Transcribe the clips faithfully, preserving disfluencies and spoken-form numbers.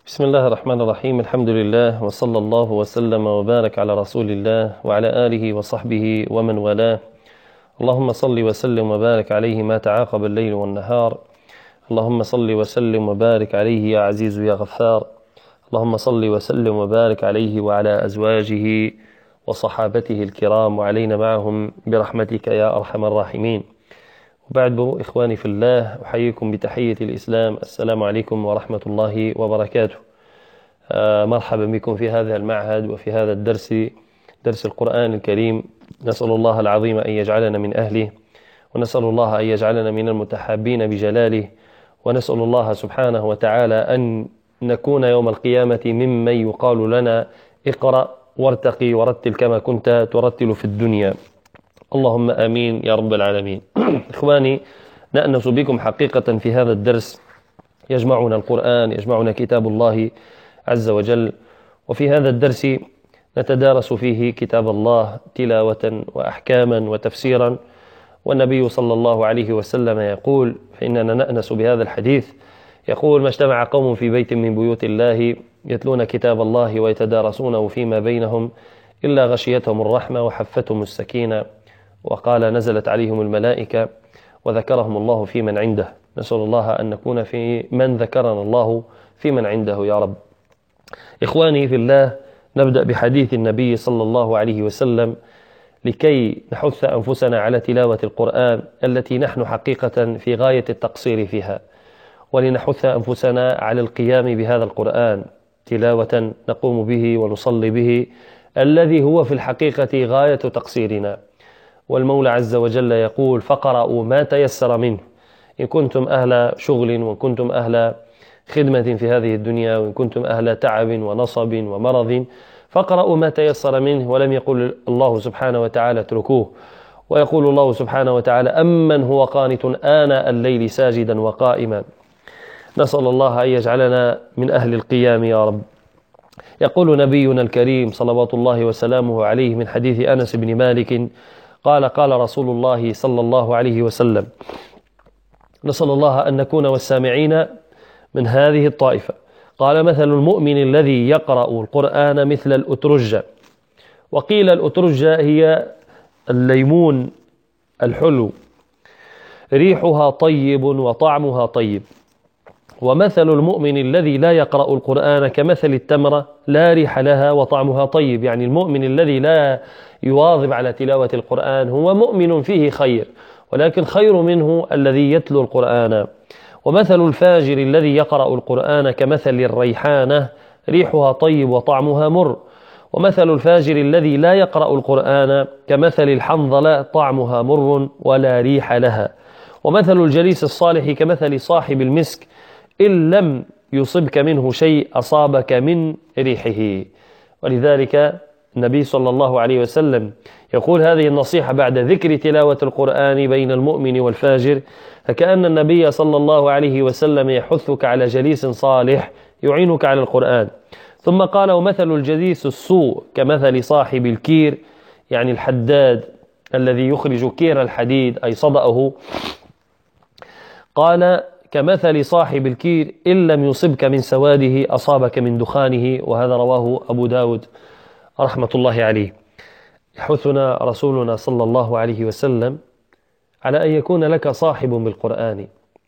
بسم الله الرحمن الرحيم. الحمد لله وصلى الله وسلم وبارك على رسول الله وعلى آله وصحبه ومن والاه. اللهم صل وسلم وبارك عليه ما تعاقب الليل والنهار. اللهم صل وسلم وبارك عليه يا عزيز يا غفار. اللهم صل وسلم وبارك عليه وعلى أزواجه وصحابته الكرام وعلينا معهم برحمتك يا أرحم الراحمين. وبعد إخواني في الله، أحييكم بتحية الإسلام. السلام عليكم ورحمة الله وبركاته. آه مرحبا بكم في هذا المعهد وفي هذا الدرس، درس القرآن الكريم. نسأل الله العظيم أن يجعلنا من أهله، ونسأل الله أن يجعلنا من المتحابين بجلاله، ونسأل الله سبحانه وتعالى أن نكون يوم القيامة ممن يقال لنا اقرأ وارتقي ورتل كما كنت ترتل في الدنيا. اللهم آمين يا رب العالمين. إخواني، نأنس بكم حقيقة في هذا الدرس. يجمعنا القرآن، يجمعنا كتاب الله عز وجل، وفي هذا الدرس نتدارس فيه كتاب الله تلاوة وأحكاما وتفسيرا. والنبي صلى الله عليه وسلم يقول، فإننا نأنس بهذا الحديث، يقول: ما اجتمع قوم في بيت من بيوت الله يتلون كتاب الله ويتدارسونه فيما بينهم إلا غشيتهم الرحمة وحفتهم السكينة، وقال نزلت عليهم الملائكة وذكرهم الله في من عنده. نسأل الله أن نكون في من ذكرنا الله في من عنده يا رب. إخواني في الله، نبدأ بحديث النبي صلى الله عليه وسلم لكي نحث أنفسنا على تلاوة القرآن التي نحن حقيقة في غاية التقصير فيها، ولنحث أنفسنا على القيام بهذا القرآن تلاوة نقوم به ونصلي به، الذي هو في الحقيقة غاية تقصيرنا. والمولى عز وجل يقول: فقرأوا ما تيسر منه. إن كنتم أهل شغل، وإن كنتم أهل خدمة في هذه الدنيا، وإن كنتم أهل تعب ونصب ومرض، فقرأوا ما تيسر منه. ولم يقل الله سبحانه وتعالى اتركوه، ويقول الله سبحانه وتعالى: أمن هو قانت آناء الليل ساجدا وقائما. نسأل الله أن يجعلنا من أهل القيام يا رب. يقول نبينا الكريم صلوات الله وسلامه عليه من حديث أنس بن مالك قال: قال رسول الله صلى الله عليه وسلم: نسأل الله أن نكون والسامعين من هذه الطائفة. قال: مثل المؤمن الذي يقرأ القرآن مثل الأترجة. وقيل الأترجة هي الليمون الحلو، ريحها طيب وطعمها طيب. ومثل المؤمن الذي لا يقرأ القرآن كمثل التمرة لا ريح لها وطعمها طيب. يعني المؤمن الذي لا يواظب على تلاوة القرآن هو مؤمن فيه خير، ولكن خير منه الذي يتلو القرآن. ومثل الفاجر الذي يقرأ القرآن كمثل الريحانة، ريحها طيب وطعمها مر. ومثل الفاجر الذي لا يقرأ القرآن كمثل الحنظلة، طعمها مر ولا ريح لها. ومثل الجليس الصالح كمثل صاحب المسك، إن لم يصبك منه شيء أصابك من ريحه. ولذلك النبي صلى الله عليه وسلم يقول هذه النصيحة بعد ذكر تلاوة القرآن بين المؤمن والفاجر، فكأن النبي صلى الله عليه وسلم يحثك على جليس صالح يعينك على القرآن. ثم قال: ومثل الجليس السوء كمثل صاحب الكير، يعني الحداد الذي يخرج كير الحديد أي صدأه. قال: كمثل صاحب الكير، إن لم يصبك من سواده أصابك من دخانه. وهذا رواه أبو داود رحمة الله عليه. يحثنا رسولنا صلى الله عليه وسلم على أن يكون لك صاحب بالقرآن،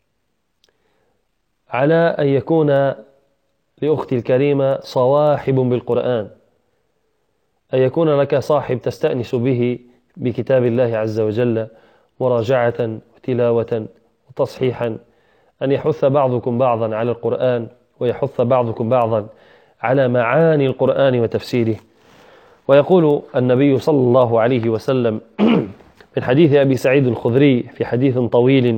على أن يكون لأختي الكريمة صواحب بالقرآن، أن يكون لك صاحب تستأنس به بكتاب الله عز وجل مراجعة وتلاوة وتصحيحا، أن يحث بعضكم بعضا على القرآن، ويحث بعضكم بعضا على معاني القرآن وتفسيره. ويقول النبي صلى الله عليه وسلم من حديث أبي سعيد الخدري في حديث طويل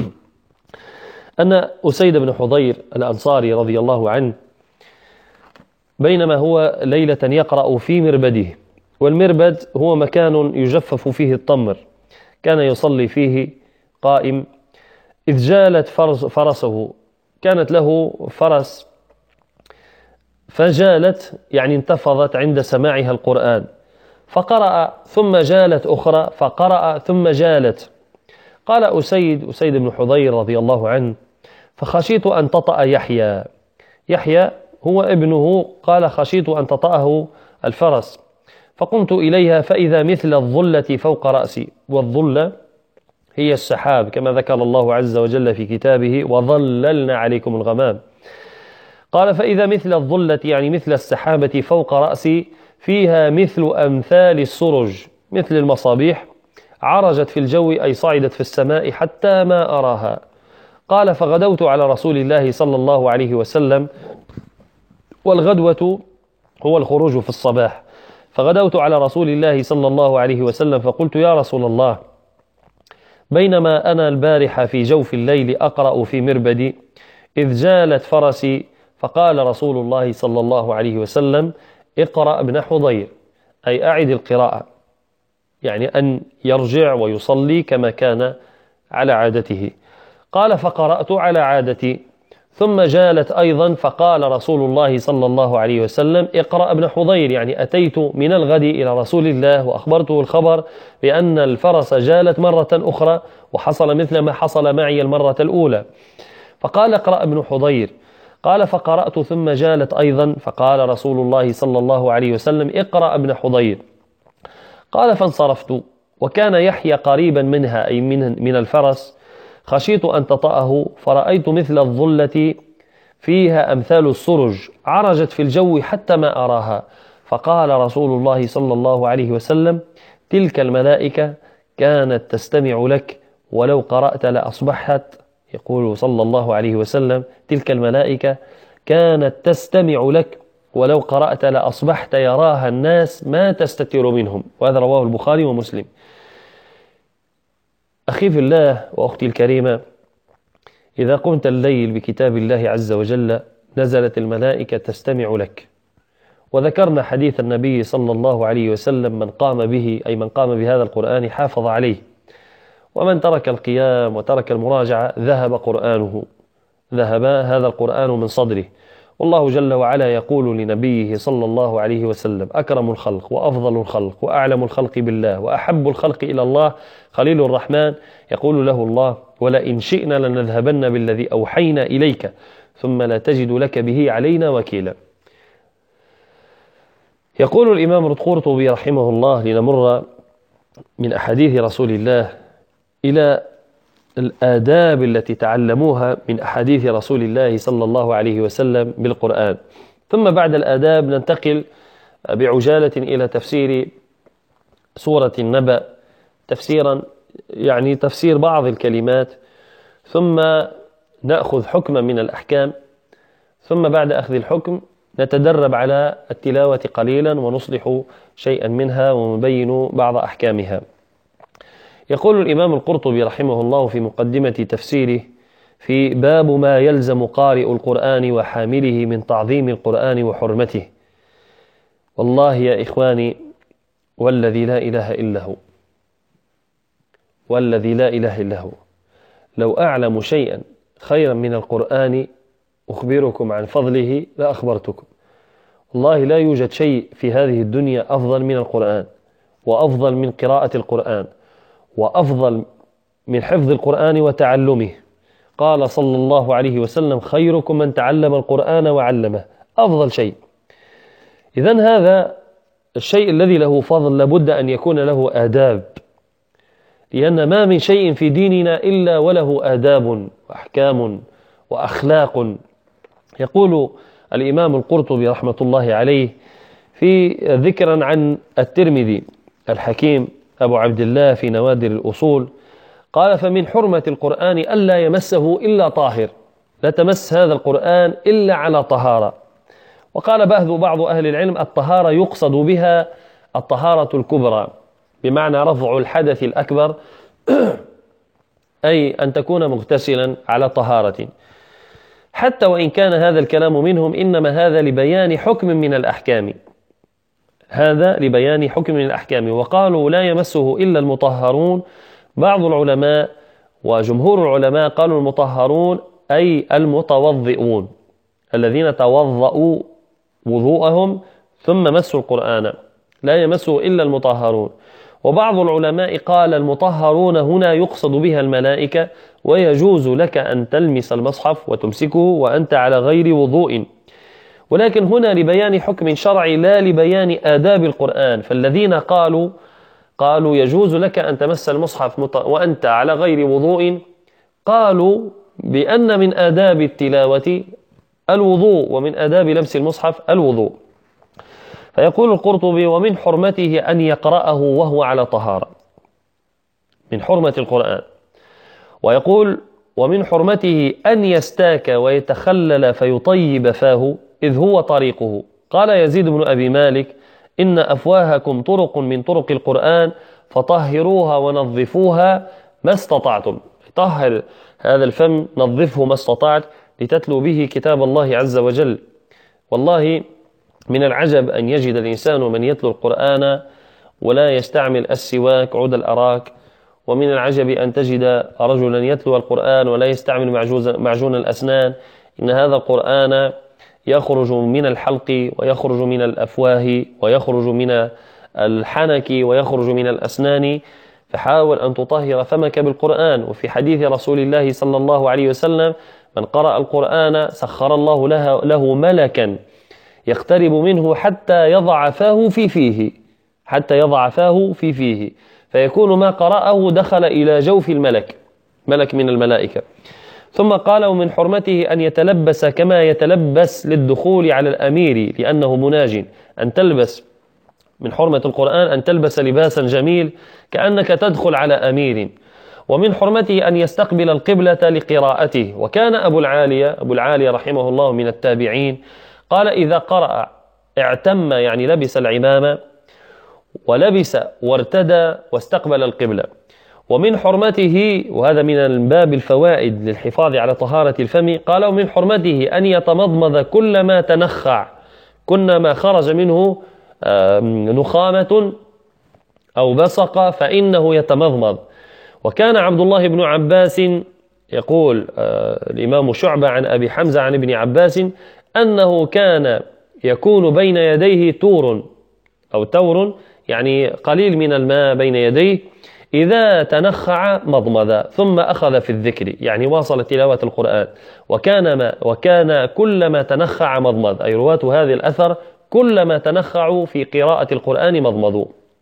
أن أسيد بن حضير الأنصاري رضي الله عنه بينما هو ليلة يقرأ في مربده، والمربد هو مكان يجفف فيه التمر، كان يصلي فيه قائم، إذ جالت فرسه، كانت له فرس فجالت، يعني انتفضت عند سماعها القرآن، فقرأ ثم جالت أخرى، فقرأ ثم جالت. قال أسيد أسيد بن حضير رضي الله عنه: فخشيت أن تطأ يحيى. يحيى هو ابنه. قال خشيت أن تطأه الفرس، فقمت إليها فإذا مثل الظلة فوق رأسي. والظلة هي السحاب كما ذكر الله عز وجل في كتابه وظللنا عليكم الغمام. قال فإذا مثل الظلة يعني مثل السحابة فوق رأسي فيها مثل أمثال السرج مثل المصابيح عرجت في الجو أي صعدت في السماء حتى ما أراها. قال فغدوت على رسول الله صلى الله عليه وسلم، والغدوة هو الخروج في الصباح. فغدوت على رسول الله صلى الله عليه وسلم فقلت يا رسول الله بينما أنا البارحة في جوف الليل أقرأ في مربدي إذ جالت فرسي، فقال رسول الله صلى الله عليه وسلم اقرأ ابن حضير، أي أعد القراءة، يعني أن يرجع ويصلي كما كان على عادته. قال فقرأت على عادتي ثم جالت أيضا، فقال رسول الله صلى الله عليه وسلم اقرأ ابن حضير، يعني أتيت من الغد إلى رسول الله وأخبرته الخبر بأن الفرس جالت مرة أخرى وحصل مثل ما حصل معي المرة الأولى، فقال اقرأ ابن حضير. قال فقرأت ثم جالت أيضا، فقال رسول الله صلى الله عليه وسلم اقرأ ابن حضير. قال فانصرفت وكان يحيى قريبا منها أي من, من الفرس، خشيت أن تطأه فرأيت مثل الظلة فيها أمثال السرج عرجت في الجو حتى ما أراها. فقال رسول الله صلى الله عليه وسلم تلك الملائكة كانت تستمع لك ولو قرأت لأصبحت، يقول صلى الله عليه وسلم تلك الملائكة كانت تستمع لك ولو قرأت لأصبحت يراها الناس ما تستتر منهم. وهذا رواه البخاري ومسلم. أخي في الله وأختي الكريمة، إذا قمت الليل بكتاب الله عز وجل نزلت الملائكة تستمع لك. وذكرنا حديث النبي صلى الله عليه وسلم من قام به أي من قام بهذا القرآن حافظ عليه، ومن ترك القيام وترك المراجعة ذهب قرآنه، ذهب هذا القرآن من صدره. والله جل وعلا يقول لنبيه صلى الله عليه وسلم أكرم الخلق وأفضل الخلق وأعلم الخلق بالله وأحب الخلق إلى الله خليل الرحمن، يقول له الله ولئن شئنا لنذهبن بالذي أوحينا إليك ثم لا تجد لك به علينا وكيلا. يقول الإمام القرطبي رحمه الله لنمر من أحاديث رسول الله إلى الآداب التي تعلموها من أحاديث رسول الله صلى الله عليه وسلم بالقرآن، ثم بعد الآداب ننتقل بعجالة إلى تفسير سورة النبأ، تفسيرا يعني تفسير بعض الكلمات، ثم نأخذ حكما من الأحكام، ثم بعد أخذ الحكم نتدرب على التلاوة قليلا ونصلح شيئا منها ونبين بعض أحكامها. يقول الإمام القرطبي رحمه الله في مقدمة تفسيره في باب ما يلزم قارئ القرآن وحامله من تعظيم القرآن وحرمته: والله يا إخواني والذي لا إله إلا هو، والذي لا إله إلا هو، لو أعلم شيئا خيرا من القرآن أخبركم عن فضله لأخبرتكم. والله لا يوجد شيء في هذه الدنيا أفضل من القرآن، وأفضل من قراءة القرآن، وأفضل من حفظ القرآن وتعلمه. قال صلى الله عليه وسلم خيركم من تعلم القرآن وعلمه، أفضل شيء. إذن هذا الشيء الذي له فضل لابد أن يكون له آداب، لأن ما من شيء في ديننا إلا وله آداب وأحكام وأخلاق. يقول الإمام القرطبي رحمة الله عليه في ذكرا عن الترمذي الحكيم أبو عبد الله في نوادر الأصول، قال فمن حرمة القرآن ألا يمسه إلا طاهر، لا تمس هذا القرآن إلا على طهارة. وقال بعض أهل العلم الطهارة يقصد بها الطهارة الكبرى، بمعنى رفع الحدث الأكبر أي أن تكون مغتسلا على طهارة. حتى وإن كان هذا الكلام منهم إنما هذا لبيان حكم من الأحكام، هذا لبيان حكم من الأحكام. وقالوا لا يمسه إلا المطهرون. بعض العلماء وجمهور العلماء قالوا المطهرون أي المتوضئون الذين توضؤوا وضوءهم ثم مسوا القرآن، لا يمسه إلا المطهرون. وبعض العلماء قال المطهرون هنا يقصد بها الملائكة، ويجوز لك أن تلمس المصحف وتمسكه وأنت على غير وضوء. ولكن هنا لبيان حكم شرعي لا لبيان آداب القرآن. فالذين قالوا قالوا يجوز لك أن تمس المصحف وأنت على غير وضوء، قالوا بأن من آداب التلاوة الوضوء، ومن آداب لمس المصحف الوضوء. فيقول القرطبي: ومن حرمته أن يقرأه وهو على طهارة، من حرمة القرآن. ويقول: ومن حرمته أن يستاك ويتخلل فيطيب فاه إذ هو طريقه. قال يزيد بن أبي مالك: إن أفواهكم طرق من طرق القرآن فطهروها ونظفوها ما استطعتم. طهر هذا الفم، نظفه ما استطعت لتتلو به كتاب الله عز وجل. والله من العجب أن يجد الإنسان من يتلو القرآن ولا يستعمل السواك عود الأراك، ومن العجب أن تجد رجلا يتلو القرآن ولا يستعمل معجون الأسنان. إن هذا القرآن يخرج من الحلق ويخرج من الأفواه ويخرج من الحنك ويخرج من الأسنان، فحاول أن تطهر فمك بالقرآن. وفي حديث رسول الله صلى الله عليه وسلم: من قرأ القرآن سخر الله له, له ملكا يقترب منه حتى يضع فاه في فيه حتى يضع فاه في فيه فيكون ما قرأه دخل إلى جوف الملك، ملك من الملائكة. ثم قال: ومن حرمته أن يتلبس كما يتلبس للدخول على الأمير لأنه مناج. أن تلبس، من حرمة القرآن أن تلبس لباسا جميل كأنك تدخل على أمير. ومن حرمته أن يستقبل القبلة لقراءته. وكان أبو العالية أبو العالية رحمه الله من التابعين، قال: إذا قرأ اعتم، يعني لبس العمامة ولبس وارتدى واستقبل القبلة. ومن حرمته، وهذا من باب الفوائد للحفاظ على طهارة الفم، قال: ومن حرمته أن يتمضمض كلما تنخع، كلما خرج منه نخامة أو بصق فإنه يتمضمض. وكان عبد الله بن عباس يقول، الإمام شعبة عن أبي حمزة عن ابن عباس، أنه كان يكون بين يديه تور أو تور، يعني قليل من الماء بين يديه، إذا تنخع مضمض ثم أخذ في الذكر، يعني واصل تلاوة القرآن. وكان ما وكان كلما تنخع مضمض، أي رواة هذه الأثر كلما تنخعوا في قراءة القرآن مضمضوا.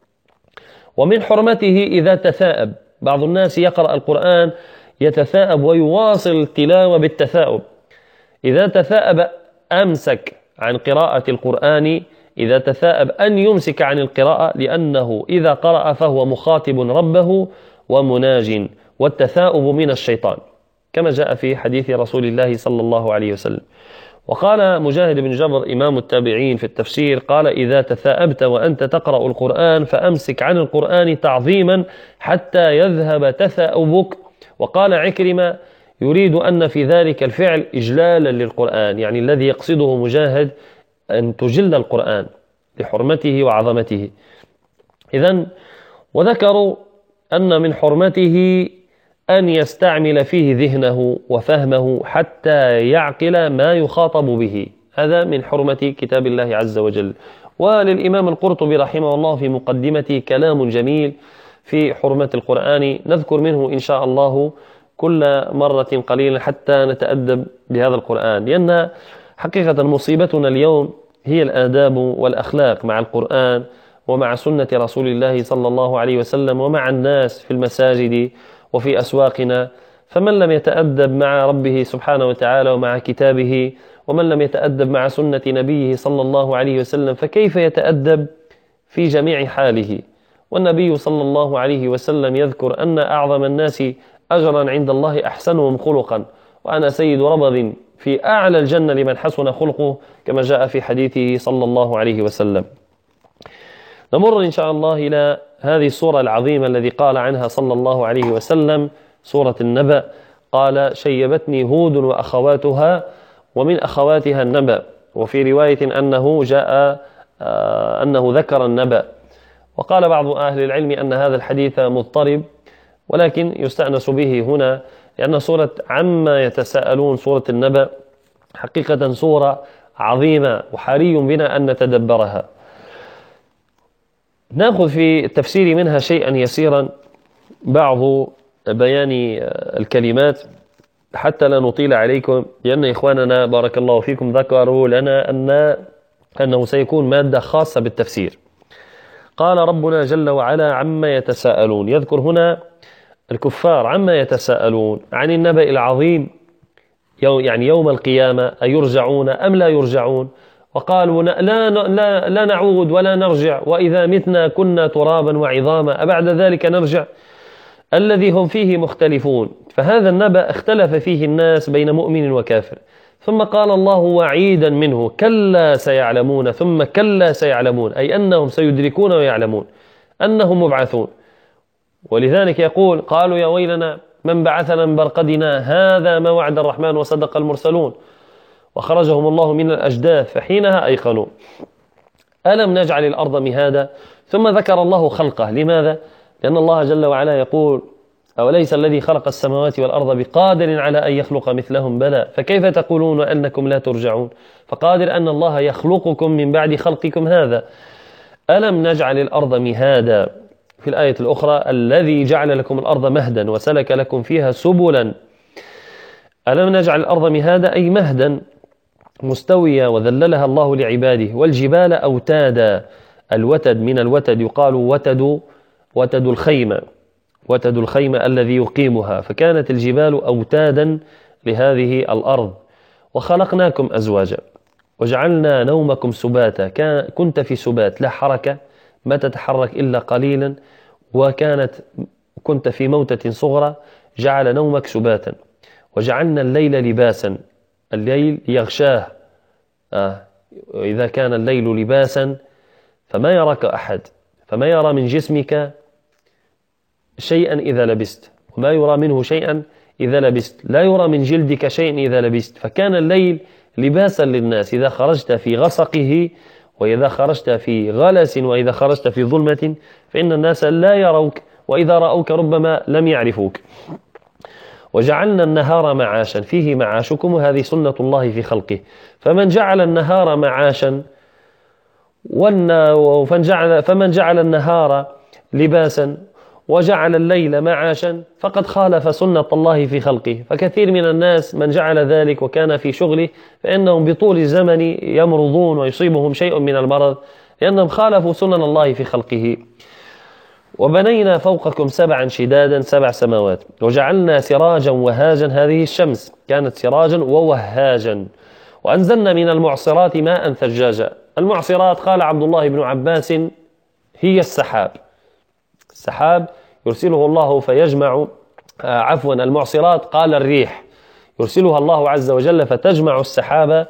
ومن حرمته إذا تثاءب. بعض الناس يقرأ القرآن يتثاءب ويواصل التلاوة بالتثاؤب. إذا تثاءب أمسك عن قراءة القرآن، إذا تثاءب أن يمسك عن القراءة، لأنه إذا قرأ فهو مخاطب ربه ومناج، والتثاؤب من الشيطان كما جاء في حديث رسول الله صلى الله عليه وسلم. وقال مجاهد بن جبر إمام التابعين في التفسير، قال: إذا تثاءبت وأنت تقرأ القرآن فأمسك عن القرآن تعظيما حتى يذهب تثاؤبك. وقال عكرمة: يريد أن في ذلك الفعل إجلالا للقرآن، يعني الذي يقصده مجاهد أن تجل القرآن لحرمته وعظمته. إذن وذكروا أن من حرمته أن يستعمل فيه ذهنه وفهمه حتى يعقل ما يخاطب به. هذا من حرمة كتاب الله عز وجل. وللإمام القرطبي رحمه الله في مقدمته كلام جميل في حرمة القرآن، نذكر منه إن شاء الله كل مرة قليلا حتى نتأدب بهذا القرآن، لأن حقيقة مصيبتنا اليوم هي الآداب والأخلاق مع القرآن ومع سنة رسول الله صلى الله عليه وسلم ومع الناس في المساجد وفي أسواقنا. فمن لم يتأدب مع ربه سبحانه وتعالى ومع كتابه، ومن لم يتأدب مع سنة نبيه صلى الله عليه وسلم، فكيف يتأدب في جميع حاله؟ والنبي صلى الله عليه وسلم يذكر أن أعظم الناس أجرا عند الله أحسنهم خلقا، وأنا سيد ربض في أعلى الجنة لمن حسن خلقه، كما جاء في حديثه صلى الله عليه وسلم. نمر إن شاء الله إلى هذه السورة العظيمة الذي قال عنها صلى الله عليه وسلم، سورة النبأ. قال: شيبتني هود وأخواتها، ومن أخواتها النبأ. وفي رواية أنه جاء آه أنه ذكر النبأ. وقال بعض أهل العلم أن هذا الحديث مضطرب، ولكن يستأنس به هنا لأن سورة عما يتساءلون، سورة النبأ، حقيقة سورة عظيمة وحري بنا أن نتدبرها. نأخذ في التفسير منها شيئا يسيرا، بعض بيان الكلمات حتى لا نطيل عليكم، لأن إخواننا بارك الله فيكم ذكروا لنا أن أنه سيكون مادة خاصة بالتفسير. قال ربنا جل وعلا عما يتساءلون، يذكر هنا الكفار عما يتساءلون عن النبأ العظيم، يعني يوم القيامة أيرجعون أم لا يرجعون؟ وقالوا لا, لا, لا نعود ولا نرجع، وإذا متنا كنا ترابا وعظاما أبعد ذلك نرجع، الذي هم فيه مختلفون. فهذا النبأ اختلف فيه الناس بين مؤمن وكافر، ثم قال الله وعيدا منه كلا سيعلمون ثم كلا سيعلمون، أي أنهم سيدركون ويعلمون أنهم مبعثون. ولذلك يقول قالوا يا ويلنا من بعثنا من برقدنا هذا ما وعد الرحمن وصدق المرسلون، وخرجهم الله من الأجداث فحينها أيقنوا. ألم نجعل الأرض مهادا؟ ثم ذكر الله خلقه. لماذا؟ لأن الله جل وعلا يقول أوليس الذي خلق السماوات والأرض بقادر على أن يخلق مثلهم؟ بلى، فكيف تقولون أنكم لا ترجعون؟ فقادر أن الله يخلقكم من بعد خلقكم هذا. ألم نجعل الأرض مهادا، في الآية الأخرى الذي جعل لكم الأرض مهدا وسلك لكم فيها سبلا. ألم نجعل الأرض مهادا أي مهدا مستوية وذللها الله لعباده، والجبال أوتادا، الوتد من الوتد يقال وتد وتد الخيمة، وتد الخيمة الذي يقيمها، فكانت الجبال أوتادا لهذه الأرض. وخلقناكم أزواجا وجعلنا نومكم سباتا، كنت في سبات لا حركة ما تتحرك إلا قليلا، وكانت كنت في موتة صغرى جعل نومك سباتا. وجعلنا الليل لباسا، الليل يغشاه، آه. إذا كان الليل لباسا فما يراك أحد، فما يرى من جسمك شيئا إذا لبست، وما يرى منه شيئا إذا لبست، لا يرى من جلدك شيئا إذا لبست. فكان الليل لباسا للناس، إذا خرجت في غسقه وإذا خرجت في غلس وإذا خرجت في ظلمة فإن الناس لا يروك، وإذا رأوك ربما لم يعرفوك. وجعلنا النهار معاشا، فيه معاشكم، وهذه سنة الله في خلقه. فمن جعل النهار معاشا فمن جعل النهار لباسا وجعل الليل معاشا فقد خالف سنة الله في خلقه. فكثير من الناس من جعل ذلك وكان في شغله فإنهم بطول الزمن يمرضون ويصيبهم شيء من المرض، لأنهم خالفوا سنن الله في خلقه. وبنينا فوقكم سبعا شدادا، سبع سماوات، وجعلنا سراجا وهاجا، هذه الشمس كانت سراجا ووهاجا. وأنزلنا من المعصرات ماء ثجاجا. المعصرات قال عبد الله بن عباس هي السحاب، السحاب يرسله الله فيجمع، آه عفوا المعصرات قال الريح يرسلها الله عز وجل فتجمع السحابة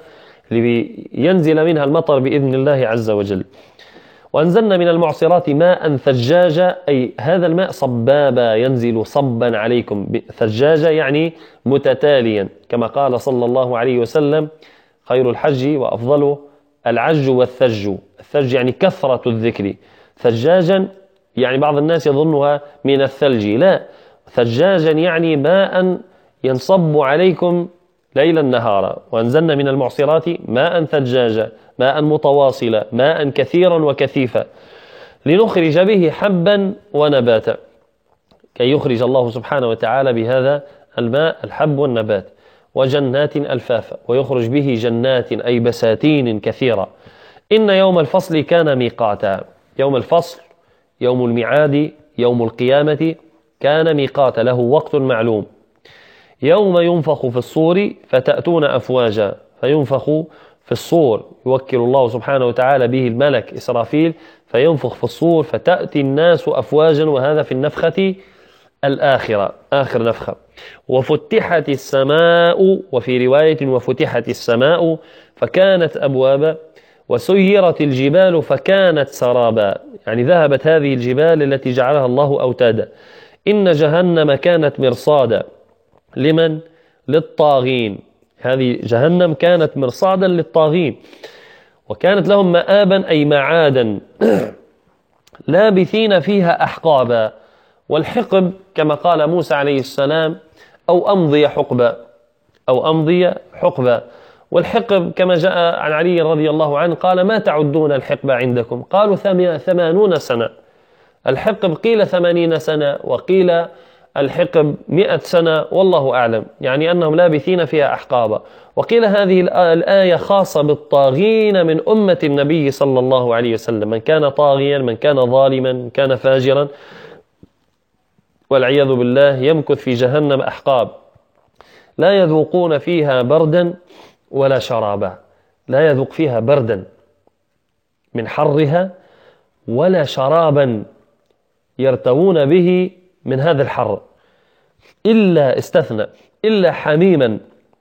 لينزل منها المطر بإذن الله عز وجل. وأنزلنا من المعصرات ماء ثجاجا، أي هذا الماء صبابا ينزل صبا عليكم، ثجاجا يعني متتاليا، كما قال صلى الله عليه وسلم خير الحج وأفضله العج والثج. الثج يعني كثرة الذكر، ثجاجا يعني بعض الناس يظنها من الثلج، لا، ثجاجا يعني ماء ينصب عليكم ليلا نهارا. وأنزلنا من المعصرات ماء ثجاجا، ماء متواصلا، ماء كثيرا وكثيفا، لنخرج به حبا ونباتا، كي يخرج الله سبحانه وتعالى بهذا الماء الحب والنبات. وجنات ألفافا، ويخرج به جنات أي بساتين كثيرة. إن يوم الفصل كان ميقاتا، يوم الفصل يوم الميعاد يوم القيامة كان ميقاتا، له وقت معلوم. يوم ينفخ في الصور فتأتون أفواجا، فينفخ في الصور، يوكل الله سبحانه وتعالى به الملك إسرافيل فينفخ في الصور فتأتي الناس أفواجا، وهذا في النفخة الآخرة، آخر نفخة. وفتحت السماء، وفي رواية وفتحت السماء فكانت أبوابا، وسيرت الجبال فكانت سرابا، يعني ذهبت هذه الجبال التي جعلها الله أوتادا. إن جهنم كانت مرصادا، لمن؟ للطاغين، هذه جهنم كانت مرصادا للطاغين، وكانت لهم مآبا أي معادا لابثين فيها أحقابا. والحقب كما قال موسى عليه السلام أو أمضي حقبا، أو أمضي حقبا. والحقب كما جاء عن علي رضي الله عنه قال ما تعدون الحقب عندكم؟ قالوا ثمانون سنة. الحقب قيل ثمانين سنة، وقيل الحقب مئة سنة والله أعلم، يعني أنهم لابثين فيها أحقابا. وقيل هذه الآية خاصة بالطاغين من أمة النبي صلى الله عليه وسلم، من كان طاغيا، من كان ظالما، من كان فاجرا والعياذ بالله يمكث في جهنم أحقاب، لا يذوقون فيها بردا ولا شرابا، لا يذوق فيها بردا من حرها ولا شرابا يرتوون به من هذا الحر، إلا استثنى إلا حميما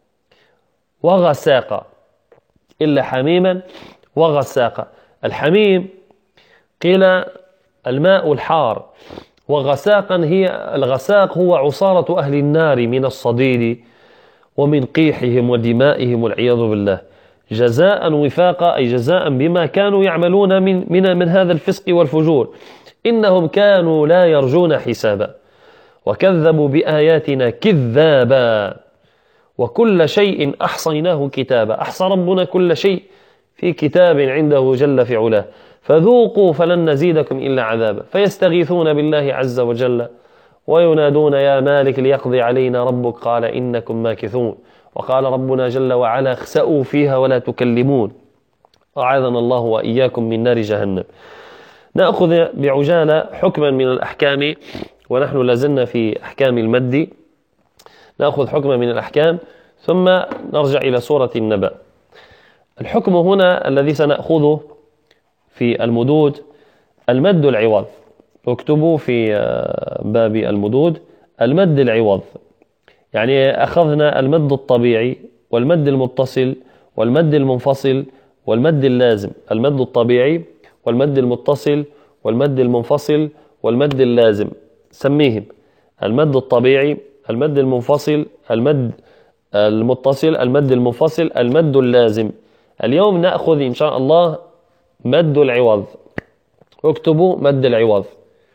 وغساقا، إلا حميما وغساقا. الحميم قيل الماء الحار، وغساقا هي الغساق هو عصارة أهل النار من الصديد ومن قيحهم ودمائهم والعياذ بالله، جزاء وفاقا، أي جزاء بما كانوا يعملون من, من, من هذا الفسق والفجور. إنهم كانوا لا يرجون حسابا وكذبوا بآياتنا كذابا وكل شيء أحصيناه كتابا. أحصى ربنا كل شيء في كتاب عنده جل في علاه، فذوقوا فلن نزيدكم إلا عذابا. فيستغيثون بالله عز وجل وينادون يا مالك ليقضي علينا ربك قال إنكم ماكثون. وقال ربنا جل وعلا اخسأوا فيها ولا تكلمون. أعاذنا الله وإياكم من نار جهنم. نأخذ بعجالة حكما من الأحكام، ونحن لازلنا في أحكام المد، نأخذ حكما من الأحكام ثم نرجع إلى سورة النبأ. الحكم هنا الذي سنأخذه في المدود المد العوض. اكتبوا في باب المدود المد العوض، يعني أخذنا المد الطبيعي والمد المتصل والمد المنفصل والمد اللازم. المد الطبيعي والمد المتصل والمد المنفصل والمد اللازم، سميهم المد الطبيعي، المد المنفصل، المد المتصل، المد المنفصل، المد اللازم. اليوم نأخذ إن شاء الله مد العوض. اكتبوا مد العوض.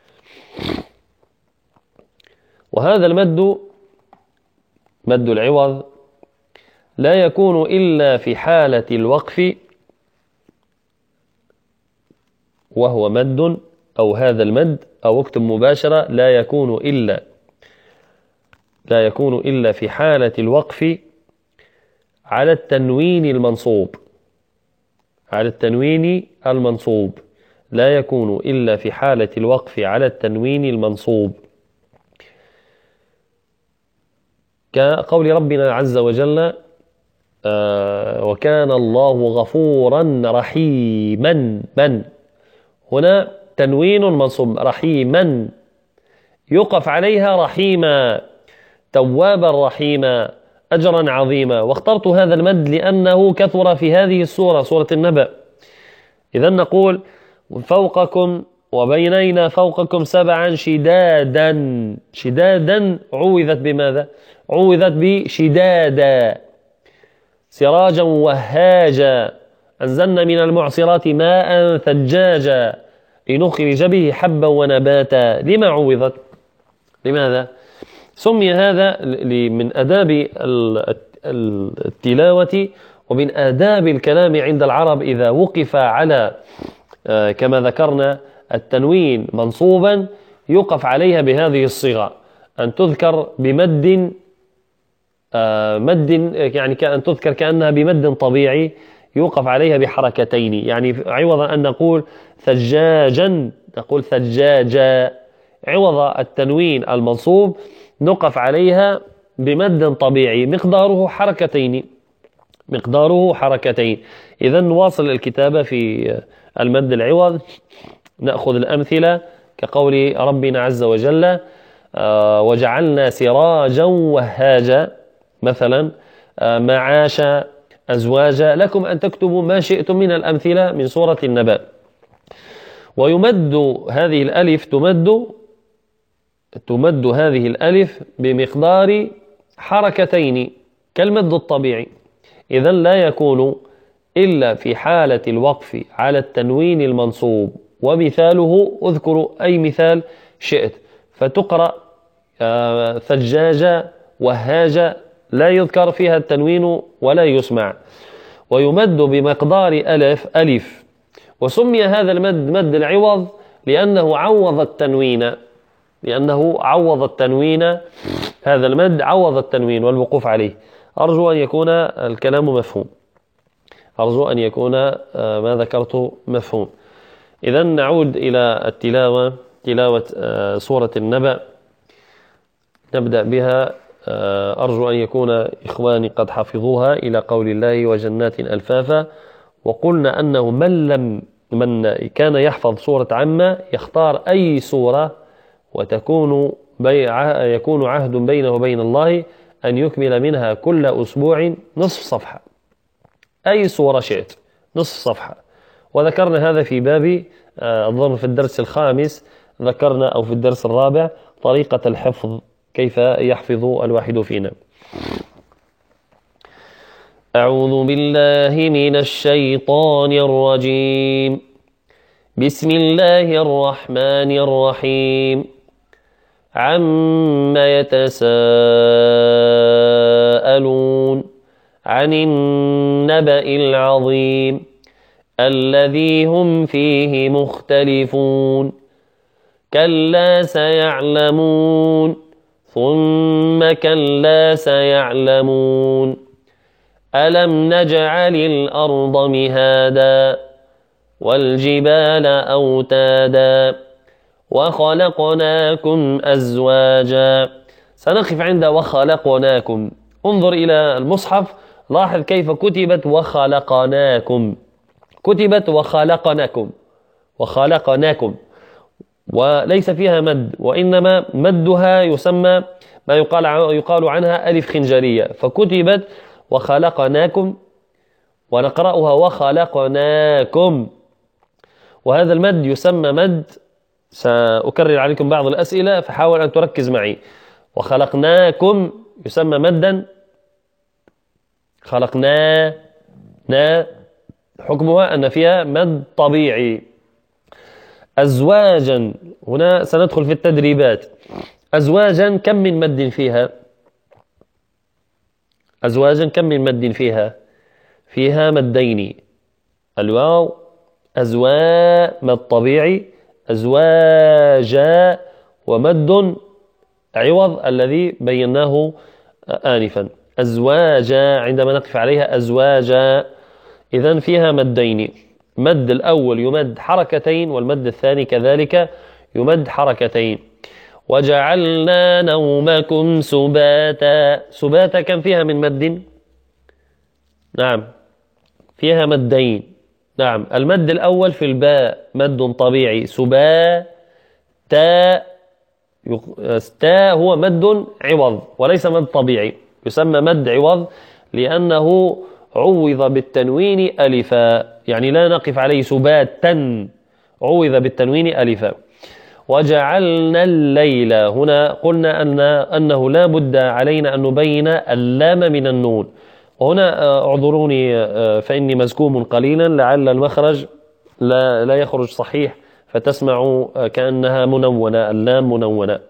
وهذا المد مد العوض لا يكون إلا في حالة الوقف، وهو مد أو هذا المد، أو اكتب مباشرة لا يكون إلا لا يكون إلا في حالة الوقف على التنوين المنصوب، على التنوين المنصوب لا يكون إلا في حالة الوقف على التنوين المنصوب، كقول ربنا عز وجل آه وكان الله غفورا رحيما. من هنا تنوين منصوب، رحيما يقف عليها رحيما، توابا رحيما، أجرا عظيما. واخترت هذا المد لأنه كثر في هذه السورة، سورة النبأ. إذا نقول فوقكم وبينينا فوقكم سبعا شدادا. شدادا عوذت بماذا؟ عوذت بشدادا. سراجا وهاجا أنزلنا من المعصرات ماء ثجاجا لنخرج به حبا ونباتا. لما عوذت؟ لماذا؟ سمي هذا من آداب التلاوة ومن آداب الكلام عند العرب إذا وقف على كما ذكرنا التنوين منصوبا يقف عليها بهذه الصيغة، أن تذكر بمد مد، يعني كأن تذكر كأنها بمد طبيعي يوقف عليها بحركتين. يعني عوضا أن نقول ثجاجا نقول ثجاجا، عوض التنوين المنصوب نقف عليها بمد طبيعي مقداره حركتين مقداره حركتين. إذا نواصل الكتابة في المد العوض. نأخذ الأمثلة كقول ربنا عز وجل آه وجعلنا سراجا وهاجا مثلا، آه معاشا، أزواجا. لكم أن تكتبوا ما شئتم من الأمثلة من سورة النبأ. ويمد هذه الألف تمد تمد هذه الألف بمقدار حركتين كالمد الطبيعي. إذن لا يكون إلا في حالة الوقف على التنوين المنصوب. ومثاله اذكروا أي مثال شئت، فتقرأ آه ثجاجة وهاجة لا يذكر فيها التنوين ولا يسمع. ويمد بمقدار ألف ألف. وسمي هذا المد مد العوض لأنه عوض التنوين لأنه عوض التنوين، هذا المد عوض التنوين والوقوف عليه. أرجو أن يكون الكلام مفهوم، أرجو أن يكون ما ذكرت مفهوم. إذن نعود إلى التلاوة، تلاوة سورة النبأ، نبدأ بها. أرجو أن يكون إخواني قد حفظوها إلى قول الله وجنات ألفافا. وقلنا أنه من لم من كان يحفظ سورة عامة يختار أي سورة، وتكون يكون عهد بينه وبين الله أن يكمل منها كل أسبوع نصف صفحة، أي سورة شئت نصف صفحة. وذكرنا هذا في باب أظن في الدرس الخامس، ذكرنا أو في الدرس الرابع طريقة الحفظ، كيف يحفظ الواحد فينا. أعوذ بالله من الشيطان الرجيم. بسم الله الرحمن الرحيم. عما يتساءلون عن النبأ العظيم الذي هم فيه مختلفون. كلا سيعلمون ثم كلا سيعلمون. ألم نجعل الأرض مهادا والجبال أوتادا وخلقناكم أزواجا. سنقف عند وخلقناكم. انظر إلى المصحف، لاحظ كيف كتبت وخلقناكم، كتبت وخلقناكم وخلقناكم، وليس فيها مد، وإنما مدها يسمى ما يقال يقال عنها ألف خنجرية، فكتبت وخلقناكم ونقرأها وخلقناكم. وهذا المد يسمى مد، سأكرر عليكم بعض الأسئلة فحاول أن تركز معي. وخلقناكم يسمى مدا، خلقنا نا حكمها أن فيها مد طبيعي. أزواجا، هنا سندخل في التدريبات. أزواجا كم من مد فيها؟ أزواجا كم من مد فيها؟ فيها مدين، الواو أزوا مد طبيعي، أزواجا ومد عوض الذي بيناه آنفا، أزواجا عندما نقف عليها أزواجا. إذن فيها مدين، مد الأول يمد حركتين والمد الثاني كذلك يمد حركتين. وجعلنا نومكم سباتا. سباتا كم فيها من مد؟ نعم فيها مدين. نعم المد الأول في الباء مد طبيعي، سبا تا تا هو مد عوض وليس مد طبيعي، يسمى مد عوض لأنه عوض بالتنوين ألفا، يعني لا نقف عليه سباتا، عوض بالتنوين ألفا. وجعلنا الليل، هنا قلنا أن أنه لا بد علينا أن نبين اللام من النون، وهنا اعذروني فإني مزكوم قليلا، لعل المخرج لا, لا يخرج صحيح فتسمع كأنها منونة، اللام منونة.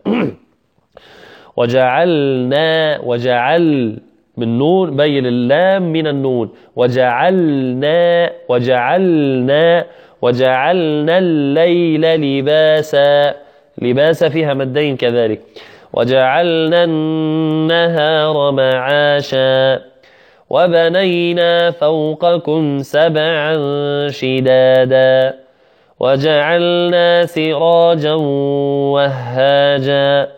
وجعلنا، وجعل من نون بين اللام من النون، وجعلنا وجعلنا وجعلنا الليل لباسا. لباسا فيها مدين كذلك. وجعلنا النهار معاشا وبنينا فوقكم سبعا شدادا وجعلنا سراجا وهاجا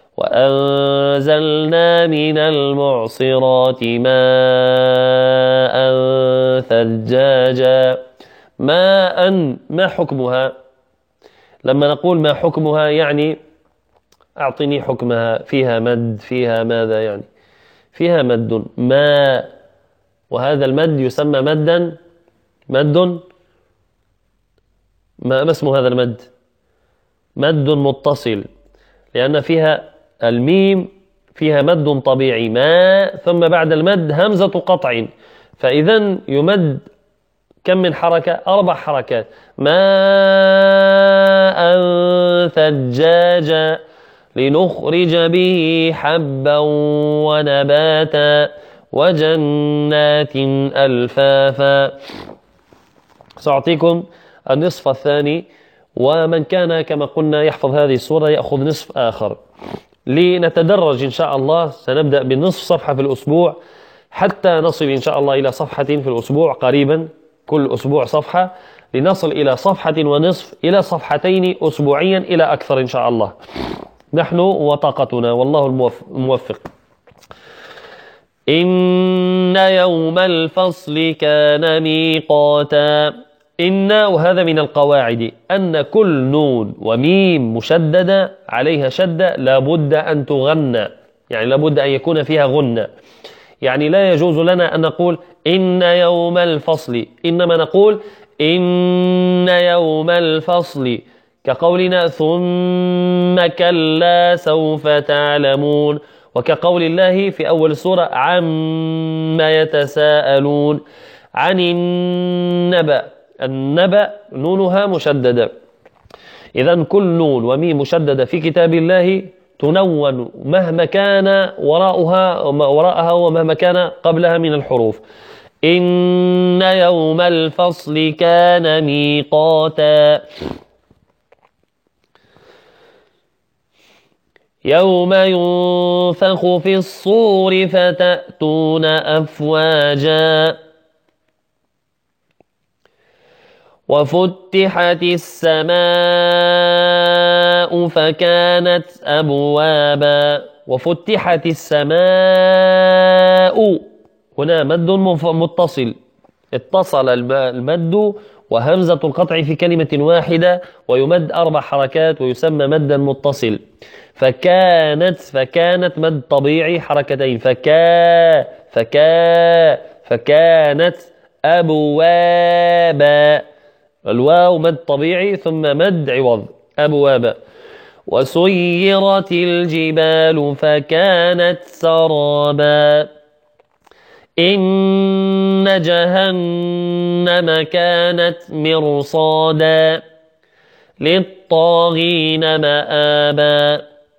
وأنزلنا من المعصرات ماء ثجاجا. ماء، ما حكمها؟ لما نقول ما حكمها يعني أعطني حكمها، فيها مد، فيها ماذا يعني؟ فيها مد ماء، وهذا المد يسمى مدا، مد ما اسم هذا المد؟ مد متصل، لأن فيها الميم فيها مد طبيعي ما، ثم بعد المد همزة قطع، فإذن يمد كم من حركة؟ أربع حركات. ماء ثجاجا لنخرج به حبا ونباتا وجنات ألفافا. سأعطيكم النصف الثاني ومن كان كما قلنا يحفظ هذه السورة يأخذ نصف آخر. لنتدرج إن شاء الله، سنبدأ بنصف صفحة في الأسبوع حتى نصل إن شاء الله إلى صفحة في الأسبوع قريبا، كل أسبوع صفحة، لنصل إلى صفحة ونصف إلى صفحتين أسبوعيا إلى أكثر إن شاء الله، نحن وطاقتنا والله الموفق. إن يوم الفصل كان ميقاتا. إن، وهذا من القواعد، أن كل نون وميم مشددة عليها شدة لابد أن تغنى، يعني لابد أن يكون فيها غنى. يعني لا يجوز لنا أن نقول إن يوم الفصل، إنما نقول إن يوم الفصل، كقولنا ثم كلا سوف تعلمون، وكقول الله في أول السورة عما يتساءلون عن النبأ. النبأ نونها مشددة. إذن كل نون وميم مشددة في كتاب الله تنون مهما كان وراءها وراءها ومهما كان قبلها من الحروف. إن يوم الفصل كان ميقاتا. يوم ينفخ في الصور فتأتون أفواجا. وفتحت السماء فكانت أبوابا. وفتحت السماء، هنا مد متصل، اتصل المد وهمزة القطع في كلمة واحدة، ويمد أربع حركات ويسمى مدا متصل. فكانت، فكانت مد طبيعي حركتين، فكا فكا فكانت أبوابا، الواو مد طبيعي ثم مد عوض، أبوابا. وسيرت الجبال فكانت سرابا. إن جهنم كانت مرصادا للطاغين مآبا.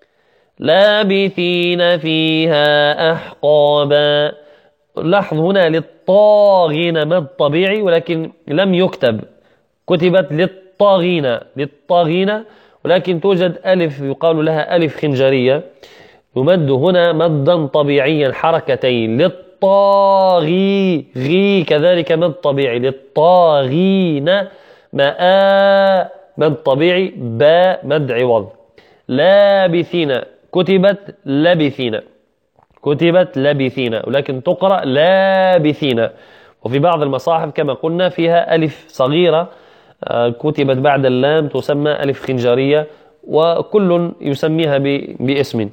لابثين فيها أحقابا. لاحظ هنا للطاغين مد طبيعي ولكن لم يكتب، كتبت للطاغين للطاغين ولكن توجد ألف يقال لها ألف خنجرية، يمد هنا مدا طبيعيا حركتين، للطاغي غي كذلك مد طبيعي، للطاغين ماء مد طبيعي، باء مد عوض. لابثين كتبت لبثين كتبت لبثين ولكن تقرأ لابثين. وفي بعض المصاحف كما قلنا فيها ألف صغيرة كتبت بعد اللام تسمى ألف خنجرية، وكل يسميها باسم.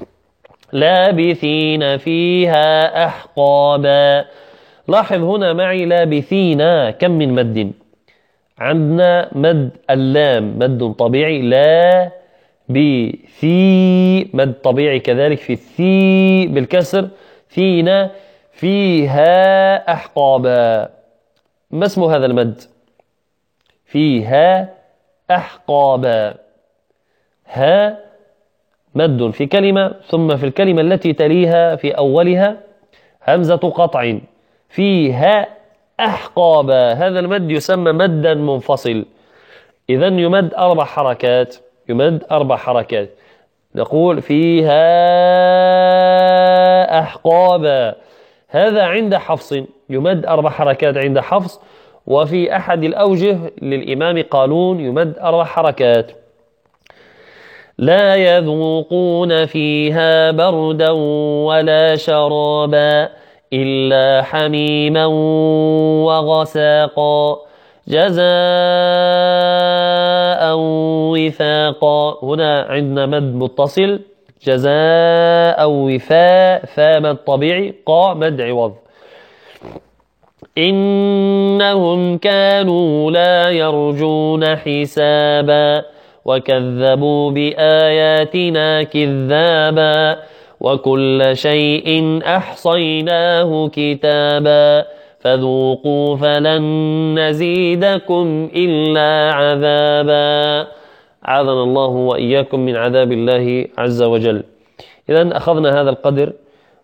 لابثين فيها أحقابا. لاحظ هنا معي لابثين كم من مد. عندنا مد اللام مد طبيعي، لا بثي مد طبيعي كذلك في الثي بالكسر، فينا فيها أحقابا. ما اسم هذا المد؟ فيها أحقابا. ها مد في كلمة، ثم في الكلمة التي تليها في أولها همزة قطع، فيها أحقابا. هذا المد يسمى مدا منفصل. إذن يمد أربع حركات، يمد أربع حركات. نقول فيها أحقابا. هذا عند حفص يمد أربع حركات عند حفص، وفي أحد الأوجه للإمام قالون يمد أربع حركات. لا يذوقون فيها بردا ولا شرابا إلا حميما وغساقا جزاء وفاقا. هنا عندنا مد متصل، جزاء وفاء، فا مد طبيعي، قا مد عوض. إنهم كانوا لا يرجون حسابا وكذبوا بآياتنا كذابا وكل شيء أحصيناه كتابا فذوقوا فلن نزيدكم إلا عذابا. عاذنا الله وإياكم من عذاب الله عز وجل. إذن أخذنا هذا القدر،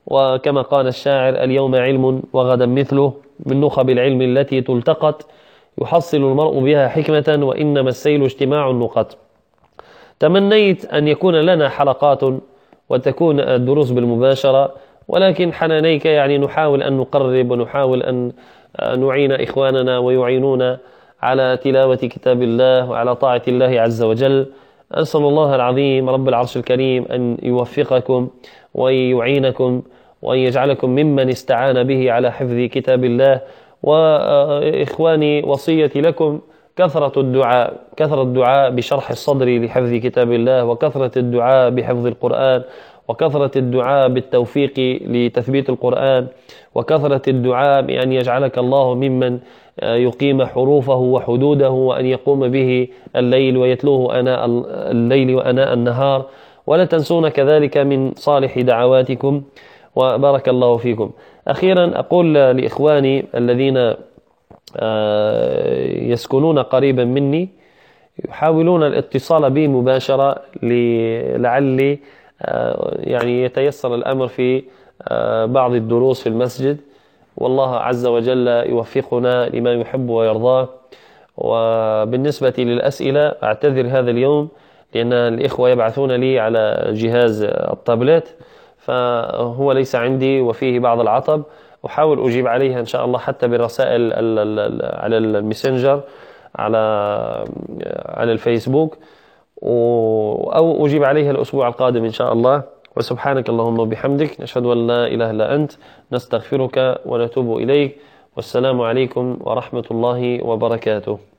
وكما قال الشاعر اليوم علم وغدا مثله، من نخب العلم التي تلتقط يحصل المرء بها حكمة، وإنما السيل اجتماع النقط. تمنيت أن يكون لنا حلقات وتكون الدروس بالمباشرة، ولكن حنانيك يعني نحاول أن نقرب ونحاول أن نعين إخواننا ويعينون على تلاوة كتاب الله وعلى طاعة الله عز وجل. أسأل الله العظيم رب العرش الكريم أن يوفقكم ويعينكم وأن يجعلكم ممن استعان به على حفظ كتاب الله. وإخواني وصيتي لكم كثرة الدعاء، كثرة الدعاء بشرح الصدر لحفظ كتاب الله، وكثرة الدعاء بحفظ القرآن، وكثرة الدعاء بالتوفيق لتثبيت القرآن، وكثرة الدعاء بأن يجعلك الله ممن يقيم حروفه وحدوده، وأن يقوم به الليل ويتلوه أناء الليل وأناء النهار. ولا تنسون كذلك من صالح دعواتكم، وبارك الله فيكم. أخيرا أقول لإخواني الذين يسكنون قريبا مني يحاولون الاتصال بي مباشرة لعلي يعني يتيسر الأمر في بعض الدروس في المسجد، والله عز وجل يوفقنا لما يحب ويرضاه. وبالنسبة للأسئلة أعتذر هذا اليوم لأن الإخوة يبعثون لي على جهاز التابلت، فهو ليس عندي وفيه بعض العطب. أحاول أجيب عليها إن شاء الله حتى بالرسائل على الماسنجر على على الفيسبوك، أو أجيب عليها الأسبوع القادم إن شاء الله. وسبحانك اللهم وبحمدك، نشهد أن لا إله إلا أنت، نستغفرك ونتوب إليك. والسلام عليكم ورحمة الله وبركاته.